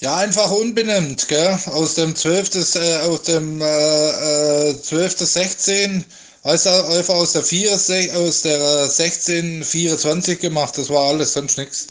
Ja, einfach unbenannt, gell? Aus dem 12. Aus dem 12.16, weißt du, einfach aus der 4, aus der 16 24 gemacht, das war alles, sonst nichts.